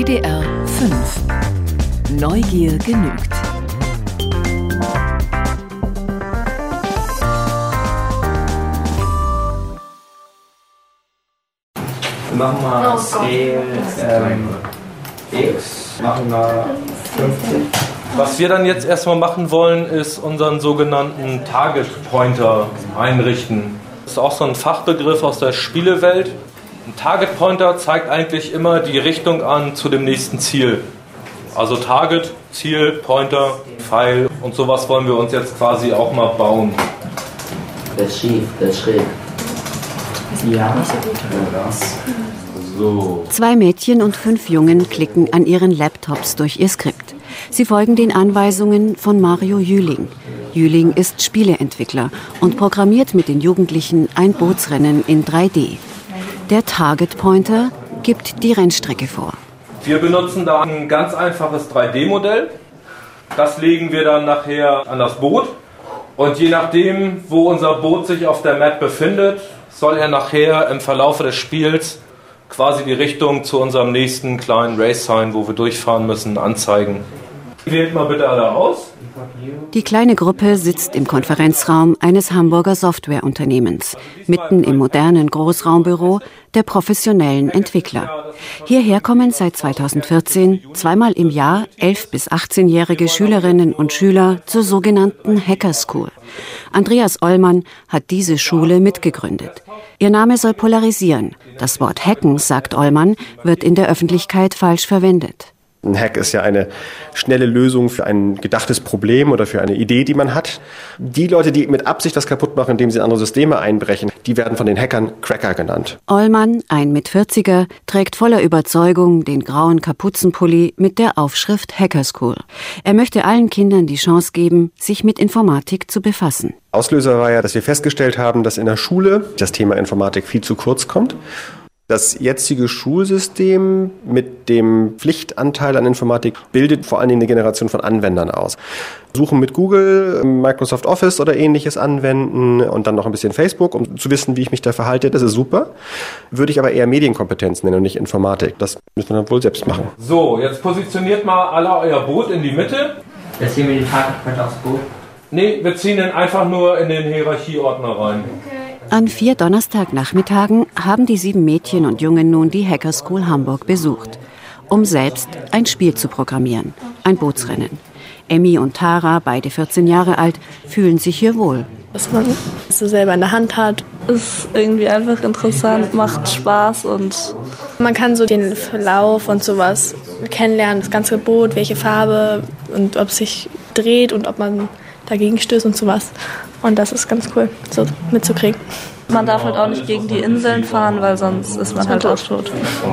WDR 5. Neugier genügt. Wir machen mal X, machen wir 50. Was wir dann jetzt erstmal machen wollen, ist unseren sogenannten Target Pointer einrichten. Das ist auch so ein Fachbegriff aus der Spielewelt. Ein Target Pointer zeigt eigentlich immer die Richtung an zu dem nächsten Ziel. Also Target, Ziel, Pointer, Pfeil und sowas wollen wir uns jetzt quasi auch mal bauen. Das ist schief, das ist schräg. Ja, so. 2 Mädchen und 5 Jungen klicken an ihren Laptops durch ihr Skript. Sie folgen den Anweisungen von Mario Jüling. Jüling ist Spieleentwickler und programmiert mit den Jugendlichen ein Bootsrennen in 3D. Der Target Pointer gibt die Rennstrecke vor. Wir benutzen da ein ganz einfaches 3D-Modell. Das legen wir dann nachher an das Boot. Und je nachdem, wo unser Boot sich auf der Map befindet, soll er nachher im Verlauf des Spiels quasi die Richtung zu unserem nächsten kleinen Race-Sign, wo wir durchfahren müssen, anzeigen. Wählt mal bitte alle aus. Die kleine Gruppe sitzt im Konferenzraum eines Hamburger Softwareunternehmens, mitten im modernen Großraumbüro der professionellen Entwickler. Hierher kommen seit 2014 zweimal im Jahr 11- bis 18-jährige Schülerinnen und Schüler zur sogenannten Hacker School. Andreas Ollmann hat diese Schule mitgegründet. Ihr Name soll polarisieren. Das Wort Hacken, sagt Ollmann, wird in der Öffentlichkeit falsch verwendet. Ein Hack ist ja eine schnelle Lösung für ein gedachtes Problem oder für eine Idee, die man hat. Die Leute, die mit Absicht was kaputt machen, indem sie in andere Systeme einbrechen, die werden von den Hackern Cracker genannt. Ollmann, ein Mit-40er, trägt voller Überzeugung den grauen Kapuzenpulli mit der Aufschrift Hacker School. Er möchte allen Kindern die Chance geben, sich mit Informatik zu befassen. Auslöser war ja, dass wir festgestellt haben, dass in der Schule das Thema Informatik viel zu kurz kommt. Das jetzige Schulsystem mit dem Pflichtanteil an Informatik bildet vor allen Dingen eine Generation von Anwendern aus. Suchen mit Google, Microsoft Office oder ähnliches anwenden und dann noch ein bisschen Facebook, um zu wissen, wie ich mich da verhalte. Das ist super. Würde ich aber eher Medienkompetenz nennen und nicht Informatik. Das müssen wir dann wohl selbst machen. So, jetzt positioniert mal alle euer Boot in die Mitte. Jetzt ziehen wir die Target aufs Boot. Nee, wir ziehen ihn einfach nur in den Hierarchieordner rein. An 4 Donnerstagnachmittagen haben die 7 Mädchen und Jungen nun die Hacker School Hamburg besucht, um selbst ein Spiel zu programmieren, ein Bootsrennen. Emmy und Tara, beide 14 Jahre alt, fühlen sich hier wohl. Was man so selber in der Hand hat, ist irgendwie einfach interessant, macht Spaß und man kann so den Verlauf und sowas kennenlernen, das ganze Boot, welche Farbe und ob es sich dreht und ob man dagegen stößt und sowas. Und das ist ganz cool, so mitzukriegen. Man darf halt auch nicht gegen die Inseln fahren, weil sonst ist man halt auch tot.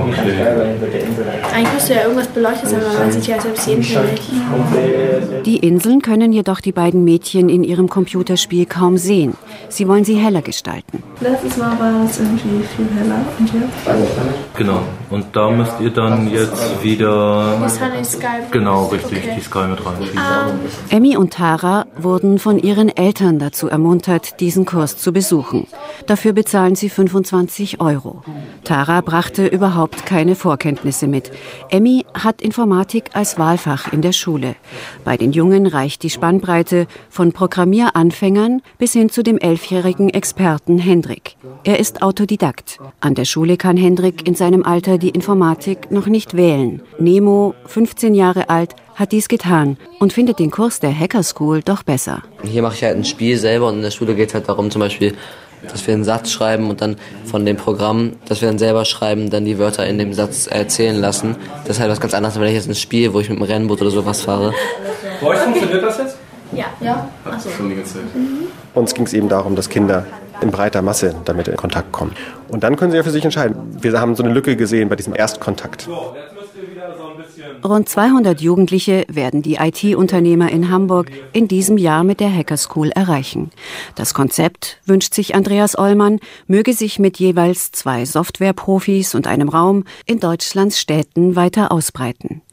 Eigentlich müsste ja irgendwas beleuchtet sein, aber man sieht ja selbst die Insel nicht. Die Inseln können jedoch die beiden Mädchen in ihrem Computerspiel kaum sehen. Sie wollen sie heller gestalten. Letztes Mal war es irgendwie viel heller. Und jetzt? Genau. Und da müsst ihr dann jetzt wieder... Die Sunny Sky. Genau, richtig, die Sky mit reinschieben. Emmy und Tara wurden von ihren Eltern dazu ermuntert, diesen Kurs zu besuchen. Dafür bezahlen sie 25 €. Tara brachte überhaupt keine Vorkenntnisse mit. Emmy hat Informatik als Wahlfach in der Schule. Bei den Jungen reicht die Spannbreite von Programmieranfängern bis hin zu dem 11-jährigen Experten Hendrik. Er ist Autodidakt. An der Schule kann Hendrik in seinem Alter die Informatik noch nicht wählen. Nemo, 15 Jahre alt, hat dies getan und findet den Kurs der Hacker School doch besser. Hier mache ich halt ein Spiel selber und in der Schule geht es halt darum, zum Beispiel, dass wir einen Satz schreiben und dann von dem Programm, das wir dann selber schreiben, dann die Wörter in dem Satz erzählen lassen. Das ist halt was ganz anderes, wenn ich jetzt ein Spiel, wo ich mit einem Rennboot oder sowas fahre. Bei euch funktioniert das jetzt? Ja. Achso. Schon die ganze Zeit. Uns ging es eben darum, dass Kinder in breiter Masse damit in Kontakt kommen. Und dann können sie ja für sich entscheiden. Wir haben so eine Lücke gesehen bei diesem Erstkontakt. So, jetzt müsst ihr wieder so ein bisschen... Rund 200 Jugendliche werden die IT-Unternehmer in Hamburg in diesem Jahr mit der Hacker School erreichen. Das Konzept, wünscht sich Andreas Ollmann, möge sich mit jeweils 2 Softwareprofis und einem Raum in Deutschlands Städten weiter ausbreiten.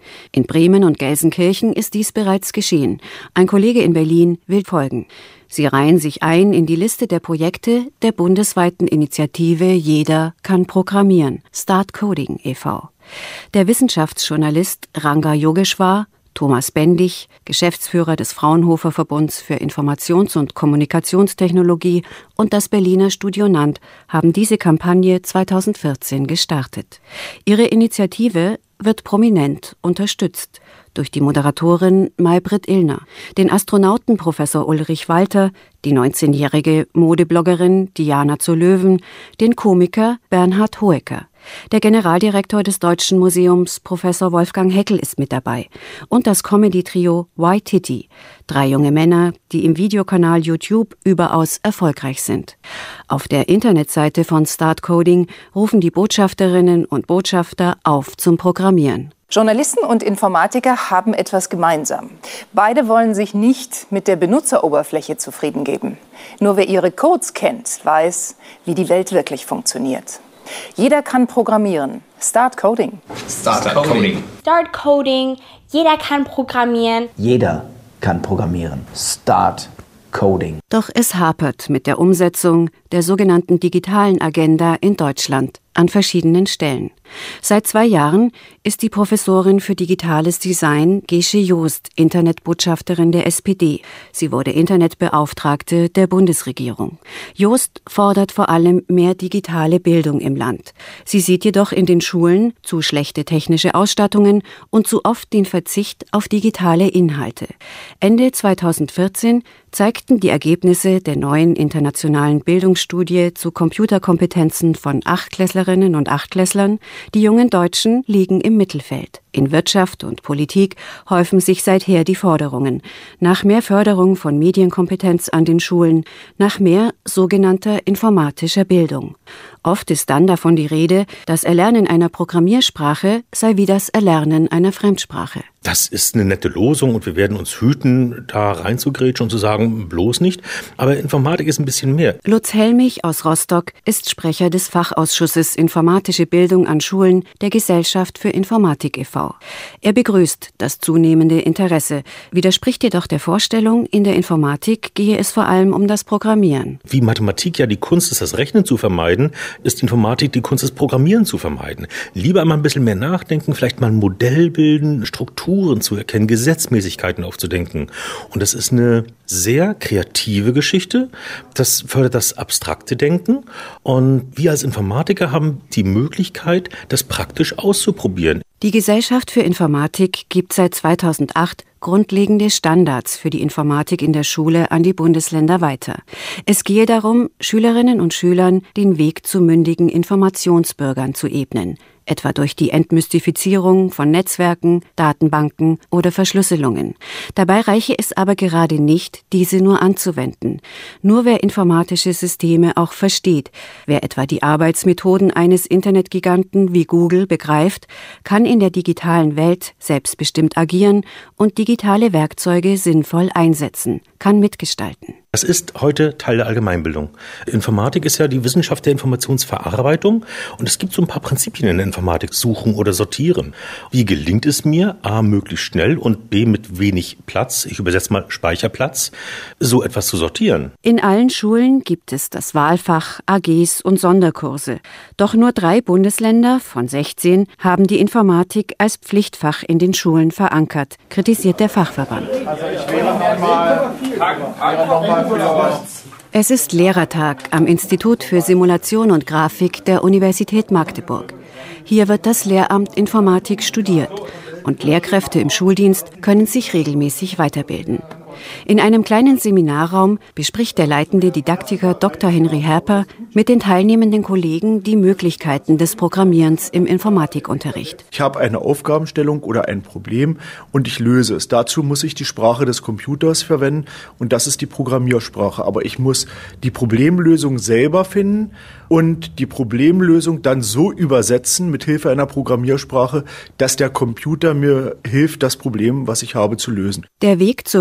In Bremen und Gelsenkirchen ist dies bereits geschehen. Ein Kollege in Berlin will folgen. Sie reihen sich ein in die Liste der Projekte der bundesweiten Initiative Jeder kann programmieren, Start Coding e.V. Der Wissenschaftsjournalist Ranga Yogeshwar, Thomas Bendig, Geschäftsführer des Fraunhofer Verbunds für Informations- und Kommunikationstechnologie und das Berliner Studio Nant haben diese Kampagne 2014 gestartet. Ihre Initiative wird prominent unterstützt durch die Moderatorin Maybrit Illner, den Astronauten Professor Ulrich Walter, die 19-jährige Modebloggerin Diana zur Löwen, den Komiker Bernhard Hoeker. Der Generaldirektor des Deutschen Museums, Professor Wolfgang Heckel, ist mit dabei. Und das Comedy-Trio Waititi, 3 junge Männer, die im Videokanal YouTube überaus erfolgreich sind. Auf der Internetseite von Start Coding rufen die Botschafterinnen und Botschafter auf zum Programmieren. Journalisten und Informatiker haben etwas gemeinsam. Beide wollen sich nicht mit der Benutzeroberfläche zufrieden geben. Nur wer ihre Codes kennt, weiß, wie die Welt wirklich funktioniert. Jeder kann programmieren. Start Coding. Start Coding. Start Coding. Jeder kann programmieren. Jeder kann programmieren. Start Coding. Doch es hapert mit der Umsetzung der sogenannten digitalen Agenda in Deutschland an verschiedenen Stellen. Seit 2 Jahren ist die Professorin für digitales Design Gesche Joost Internetbotschafterin der SPD. Sie wurde Internetbeauftragte der Bundesregierung. Joost fordert vor allem mehr digitale Bildung im Land. Sie sieht jedoch in den Schulen zu schlechte technische Ausstattungen und zu oft den Verzicht auf digitale Inhalte. Ende 2014 zeigten die Ergebnisse der neuen internationalen Bildungsstudie zu Computerkompetenzen von 8-Klässlerinnen und 8-Klässlern, die jungen Deutschen liegen im Mittelfeld. In Wirtschaft und Politik häufen sich seither die Forderungen nach mehr Förderung von Medienkompetenz an den Schulen, nach mehr sogenannter informatischer Bildung. Oft ist dann davon die Rede, das Erlernen einer Programmiersprache sei wie das Erlernen einer Fremdsprache. Das ist eine nette Losung und wir werden uns hüten, da reinzugrätschen und zu sagen, bloß nicht. Aber Informatik ist ein bisschen mehr. Lutz Helmich aus Rostock ist Sprecher des Fachausschusses Informatische Bildung an Schulen der Gesellschaft für Informatik e.V. Er begrüßt das zunehmende Interesse, widerspricht jedoch der Vorstellung, in der Informatik gehe es vor allem um das Programmieren. Wie Mathematik ja die Kunst ist, das Rechnen zu vermeiden, ist Informatik die Kunst, das Programmieren zu vermeiden. Lieber einmal ein bisschen mehr nachdenken, vielleicht mal ein Modell bilden, Strukturen zu erkennen, Gesetzmäßigkeiten aufzudenken. Und das ist eine sehr kreative Geschichte. Das fördert das abstrakte Denken. Und wir als Informatiker haben die Möglichkeit, das praktisch auszuprobieren. Die Gesellschaft für Informatik gibt seit 2008 grundlegende Standards für die Informatik in der Schule an die Bundesländer weiter. Es gehe darum, Schülerinnen und Schülern den Weg zu mündigen Informationsbürgern zu ebnen, etwa durch die Entmystifizierung von Netzwerken, Datenbanken oder Verschlüsselungen. Dabei reiche es aber gerade nicht, diese nur anzuwenden. Nur wer informatische Systeme auch versteht, wer etwa die Arbeitsmethoden eines Internetgiganten wie Google begreift, kann in der digitalen Welt selbstbestimmt agieren und digitale Werkzeuge sinnvoll einsetzen, kann mitgestalten. Das ist heute Teil der Allgemeinbildung. Informatik ist ja die Wissenschaft der Informationsverarbeitung und es gibt so ein paar Prinzipien in der Informatik, suchen oder sortieren. Wie gelingt es mir, A, möglichst schnell und B, mit wenig Platz, ich übersetze mal Speicherplatz, so etwas zu sortieren? In allen Schulen gibt es das Wahlfach, AGs und Sonderkurse. Doch nur 3 Bundesländer von 16 haben die Informatik als Pflichtfach in den Schulen verankert, kritisiert der Fachverband. Also ich wäre nochmal Es ist Lehrertag am Institut für Simulation und Grafik der Universität Magdeburg. Hier wird das Lehramt Informatik studiert und Lehrkräfte im Schuldienst können sich regelmäßig weiterbilden. In einem kleinen Seminarraum bespricht der leitende Didaktiker Dr. Henry Herper mit den teilnehmenden Kollegen die Möglichkeiten des Programmierens im Informatikunterricht. Ich habe eine Aufgabenstellung oder ein Problem und ich löse es. Dazu muss ich die Sprache des Computers verwenden und das ist die Programmiersprache. Aber ich muss die Problemlösung selber finden und die Problemlösung dann so übersetzen mit Hilfe einer Programmiersprache, dass der Computer mir hilft, das Problem, was ich habe, zu lösen. Der Weg zur Lösung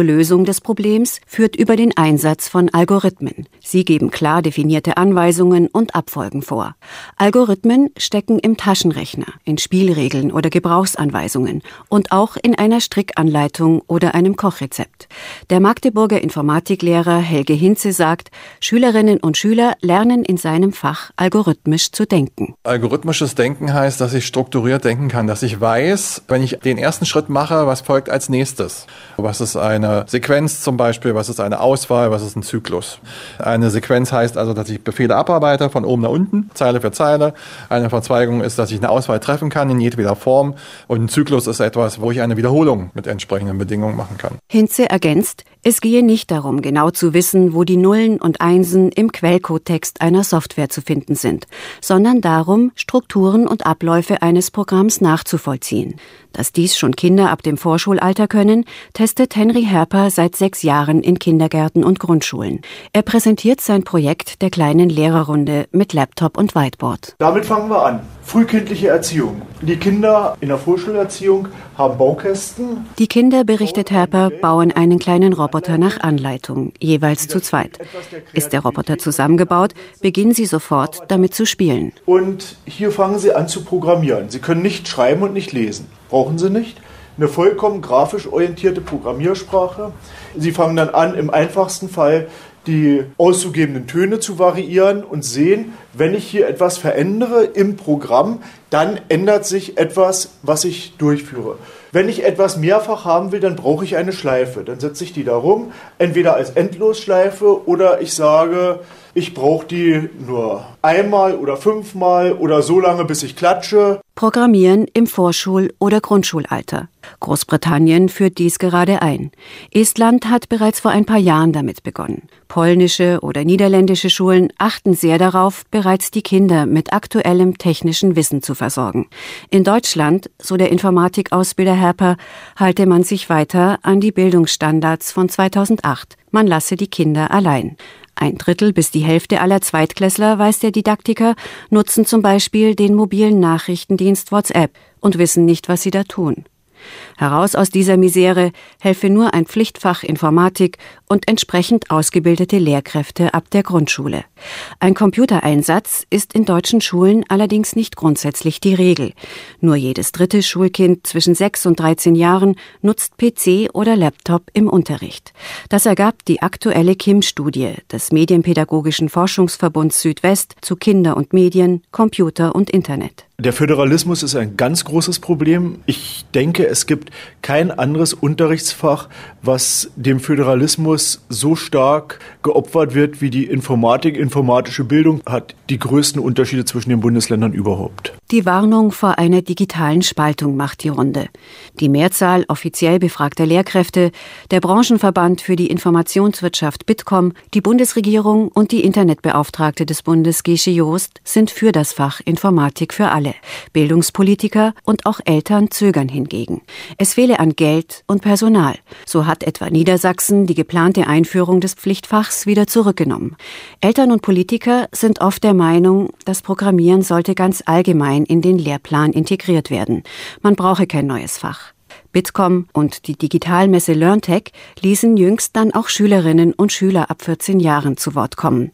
Lösung des Problems führt über den Einsatz von Algorithmen. Sie geben klar definierte Anweisungen und Abfolgen vor. Algorithmen stecken im Taschenrechner, in Spielregeln oder Gebrauchsanweisungen und auch in einer Strickanleitung oder einem Kochrezept. Der Magdeburger Informatiklehrer Helge Hinze sagt, Schülerinnen und Schüler lernen in seinem Fach algorithmisch zu denken. Algorithmisches Denken heißt, dass ich strukturiert denken kann, dass ich weiß, wenn ich den ersten Schritt mache, was folgt als nächstes. Was ist eine Sequenz zum Beispiel, was ist eine Auswahl, was ist ein Zyklus. Eine Sequenz heißt also, dass ich Befehle abarbeite, von oben nach unten, Zeile für Zeile. Eine Verzweigung ist, dass ich eine Auswahl treffen kann in jedweder Form. Und ein Zyklus ist etwas, wo ich eine Wiederholung mit entsprechenden Bedingungen machen kann. Hinze ergänzt, es gehe nicht darum, genau zu wissen, wo die Nullen und Einsen im Quellcode-Text einer Software zu finden sind, sondern darum, Strukturen und Abläufe eines Programms nachzuvollziehen. Dass dies schon Kinder ab dem Vorschulalter können, testet Henry Herper seit 6 Jahren in Kindergärten und Grundschulen. Er präsentiert sein Projekt der kleinen Lehrerrunde mit Laptop und Whiteboard. Damit fangen wir an. Frühkindliche Erziehung. Die Kinder in der Vorschulerziehung haben Baukästen. Die Kinder, berichtet Herper, bauen einen kleinen Roboter nach Anleitung, jeweils zu zweit. Ist der Roboter zusammengebaut, beginnen sie sofort damit zu spielen. Und hier fangen sie an zu programmieren. Sie können nicht schreiben und nicht lesen. Brauchen sie nicht. Eine vollkommen grafisch orientierte Programmiersprache. Sie fangen dann an, im einfachsten Fall die auszugebenden Töne zu variieren und sehen, wenn ich hier etwas verändere im Programm, dann ändert sich etwas, was ich durchführe. Wenn ich etwas mehrfach haben will, dann brauche ich eine Schleife. Dann setze ich die da rum, entweder als Endlosschleife oder ich sage, ich brauche die nur einmal oder 5-mal oder so lange, bis ich klatsche. Programmieren im Vorschul- oder Grundschulalter. Großbritannien führt dies gerade ein. Estland hat bereits vor ein paar Jahren damit begonnen. Polnische oder niederländische Schulen achten sehr darauf, bereits die Kinder mit aktuellem technischen Wissen zu versorgen. In Deutschland, so der Informatikausbilder Herper, halte man sich weiter an die Bildungsstandards von 2008. Man lasse die Kinder allein. 1/3 bis die Hälfte aller Zweitklässler, weiß der Didaktiker, nutzen zum Beispiel den mobilen Nachrichtendienst WhatsApp und wissen nicht, was sie da tun. Heraus aus dieser Misere helfe nur ein Pflichtfach Informatik und entsprechend ausgebildete Lehrkräfte ab der Grundschule. Ein Computereinsatz ist in deutschen Schulen allerdings nicht grundsätzlich die Regel. Nur jedes 3. Schulkind zwischen 6 und 13 Jahren nutzt PC oder Laptop im Unterricht. Das ergab die aktuelle KIM-Studie des Medienpädagogischen Forschungsverbunds Südwest zu Kinder und Medien, Computer und Internet. Der Föderalismus ist ein ganz großes Problem. Ich denke, es gibt kein anderes Unterrichtsfach, was dem Föderalismus so stark geopfert wird wie die Informatik. Informatische Bildung hat die größten Unterschiede zwischen den Bundesländern überhaupt. Die Warnung vor einer digitalen Spaltung macht die Runde. Die Mehrzahl offiziell befragter Lehrkräfte, der Branchenverband für die Informationswirtschaft Bitkom, die Bundesregierung und die Internetbeauftragte des Bundes Gesche Joost sind für das Fach Informatik für alle. Bildungspolitiker und auch Eltern zögern hingegen. Es fehle an Geld und Personal. So hat etwa Niedersachsen die geplante Einführung des Pflichtfachs wieder zurückgenommen. Eltern und Politiker sind oft der Meinung, das Programmieren sollte ganz allgemein in den Lehrplan integriert werden. Man brauche kein neues Fach. Bitkom und die Digitalmesse LearnTech ließen jüngst dann auch Schülerinnen und Schüler ab 14 Jahren zu Wort kommen.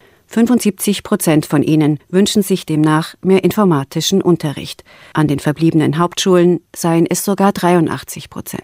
75% von ihnen wünschen sich demnach mehr informatischen Unterricht. An den verbliebenen Hauptschulen seien es sogar 83%.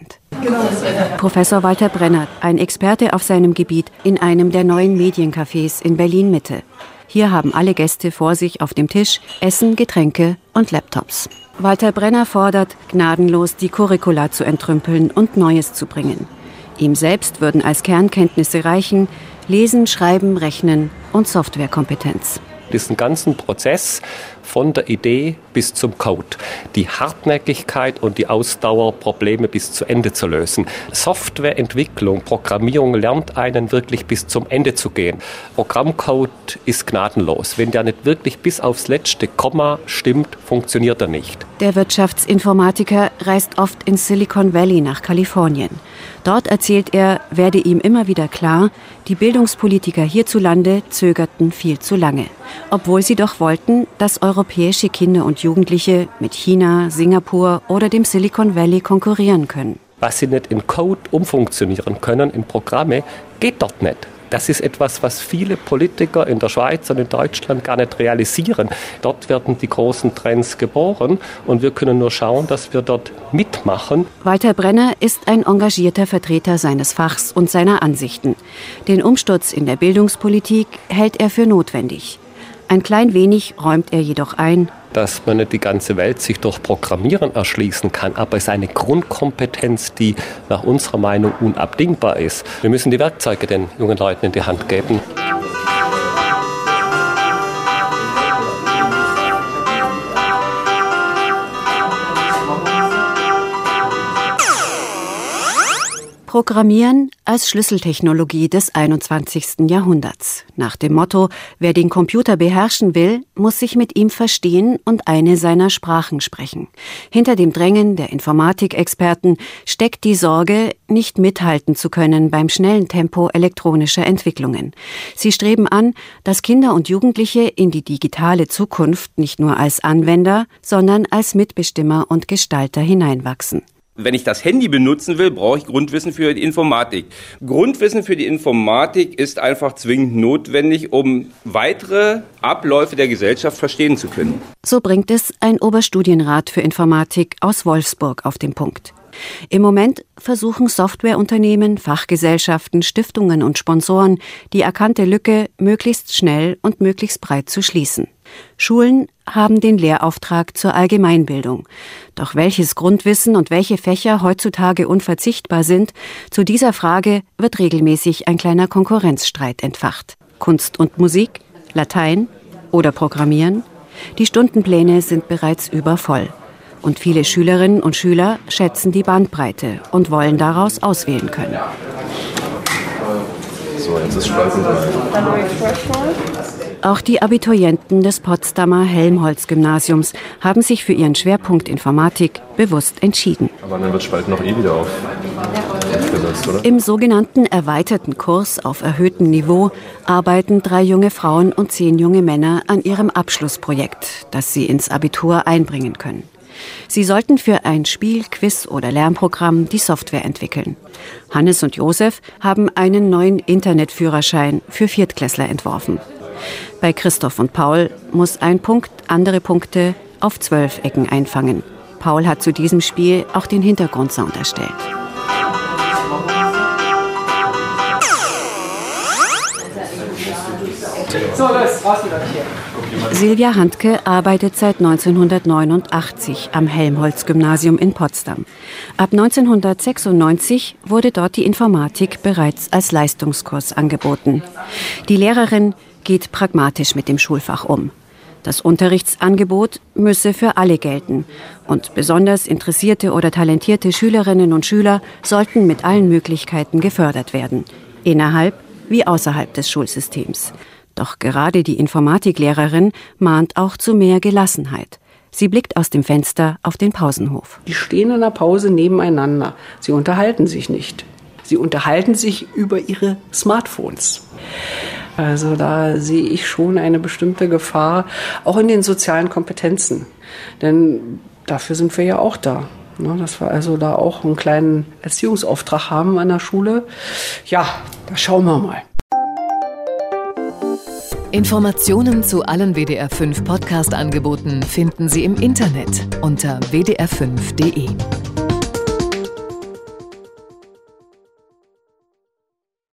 Professor Walter Brenner, ein Experte auf seinem Gebiet in einem der neuen Mediencafés in Berlin-Mitte. Hier haben alle Gäste vor sich auf dem Tisch Essen, Getränke und Laptops. Walter Brenner fordert, gnadenlos die Curricula zu entrümpeln und Neues zu bringen. Ihm selbst würden als Kernkenntnisse reichen Lesen, Schreiben, Rechnen und Softwarekompetenz. Diesen ganzen Prozess von der Idee bis zum Code, die Hartnäckigkeit und die Ausdauer, Probleme bis zu Ende zu lösen. Softwareentwicklung, Programmierung lernt einen wirklich bis zum Ende zu gehen. Programmcode ist gnadenlos. Wenn der nicht wirklich bis aufs letzte Komma stimmt, funktioniert er nicht. Der Wirtschaftsinformatiker reist oft ins Silicon Valley nach Kalifornien. Dort, erzählt er, werde ihm immer wieder klar, die Bildungspolitiker hierzulande zögerten viel zu lange. Obwohl sie doch wollten, dass europäische Kinder und Jugendliche mit China, Singapur oder dem Silicon Valley konkurrieren können. Was sie nicht in Code umfunktionieren können, in Programme, geht dort nicht. Das ist etwas, was viele Politiker in der Schweiz und in Deutschland gar nicht realisieren. Dort werden die großen Trends geboren und wir können nur schauen, dass wir dort mitmachen. Walter Brenner ist ein engagierter Vertreter seines Fachs und seiner Ansichten. Den Umsturz in der Bildungspolitik hält er für notwendig. Ein klein wenig räumt er jedoch ein, dass man nicht die ganze Welt sich durch Programmieren erschließen kann, aber es ist eine Grundkompetenz, die nach unserer Meinung unabdingbar ist. Wir müssen die Werkzeuge den jungen Leuten in die Hand geben. Programmieren als Schlüsseltechnologie des 21. Jahrhunderts. Nach dem Motto, wer den Computer beherrschen will, muss sich mit ihm verstehen und eine seiner Sprachen sprechen. Hinter dem Drängen der Informatikexperten steckt die Sorge, nicht mithalten zu können beim schnellen Tempo elektronischer Entwicklungen. Sie streben an, dass Kinder und Jugendliche in die digitale Zukunft nicht nur als Anwender, sondern als Mitbestimmer und Gestalter hineinwachsen. Wenn ich das Handy benutzen will, brauche ich Grundwissen für die Informatik. Grundwissen für die Informatik ist einfach zwingend notwendig, um weitere Abläufe der Gesellschaft verstehen zu können. So bringt es ein Oberstudienrat für Informatik aus Wolfsburg auf den Punkt. Im Moment versuchen Softwareunternehmen, Fachgesellschaften, Stiftungen und Sponsoren, die erkannte Lücke möglichst schnell und möglichst breit zu schließen. Schulen haben den Lehrauftrag zur Allgemeinbildung. Doch welches Grundwissen und welche Fächer heutzutage unverzichtbar sind, zu dieser Frage wird regelmäßig ein kleiner Konkurrenzstreit entfacht. Kunst und Musik, Latein oder Programmieren? Die Stundenpläne sind bereits übervoll. Und viele Schülerinnen und Schüler schätzen die Bandbreite und wollen daraus auswählen können. So, jetzt ist Spalten 3. Auch die Abiturienten des Potsdamer Helmholtz-Gymnasiums haben sich für ihren Schwerpunkt Informatik bewusst entschieden. Aber dann wird Spalten noch wieder aufgesetzt, oder? Im sogenannten erweiterten Kurs auf erhöhtem Niveau arbeiten 3 junge Frauen und 10 junge Männer an ihrem Abschlussprojekt, das sie ins Abitur einbringen können. Sie sollten für ein Spiel, Quiz oder Lernprogramm die Software entwickeln. Hannes und Josef haben einen neuen Internetführerschein für Viertklässler entworfen. Bei Christoph und Paul muss ein Punkt andere Punkte auf 12 Ecken einfangen. Paul hat zu diesem Spiel auch den Hintergrundsound erstellt. So, los, raus wieder hier. Silvia Handke arbeitet seit 1989 am Helmholtz-Gymnasium in Potsdam. Ab 1996 wurde dort die Informatik bereits als Leistungskurs angeboten. Die Lehrerin geht pragmatisch mit dem Schulfach um. Das Unterrichtsangebot müsse für alle gelten und besonders interessierte oder talentierte Schülerinnen und Schüler sollten mit allen Möglichkeiten gefördert werden, innerhalb wie außerhalb des Schulsystems. Doch gerade die Informatiklehrerin mahnt auch zu mehr Gelassenheit. Sie blickt aus dem Fenster auf den Pausenhof. Die stehen in der Pause nebeneinander. Sie unterhalten sich nicht. Sie unterhalten sich über ihre Smartphones. Also da sehe ich schon eine bestimmte Gefahr, auch in den sozialen Kompetenzen. Denn dafür sind wir ja auch da. Dass wir also da auch einen kleinen Erziehungsauftrag haben an der Schule. Ja, da schauen wir mal. Informationen zu allen WDR5 Podcast-Angeboten finden Sie im Internet unter wdr5.de.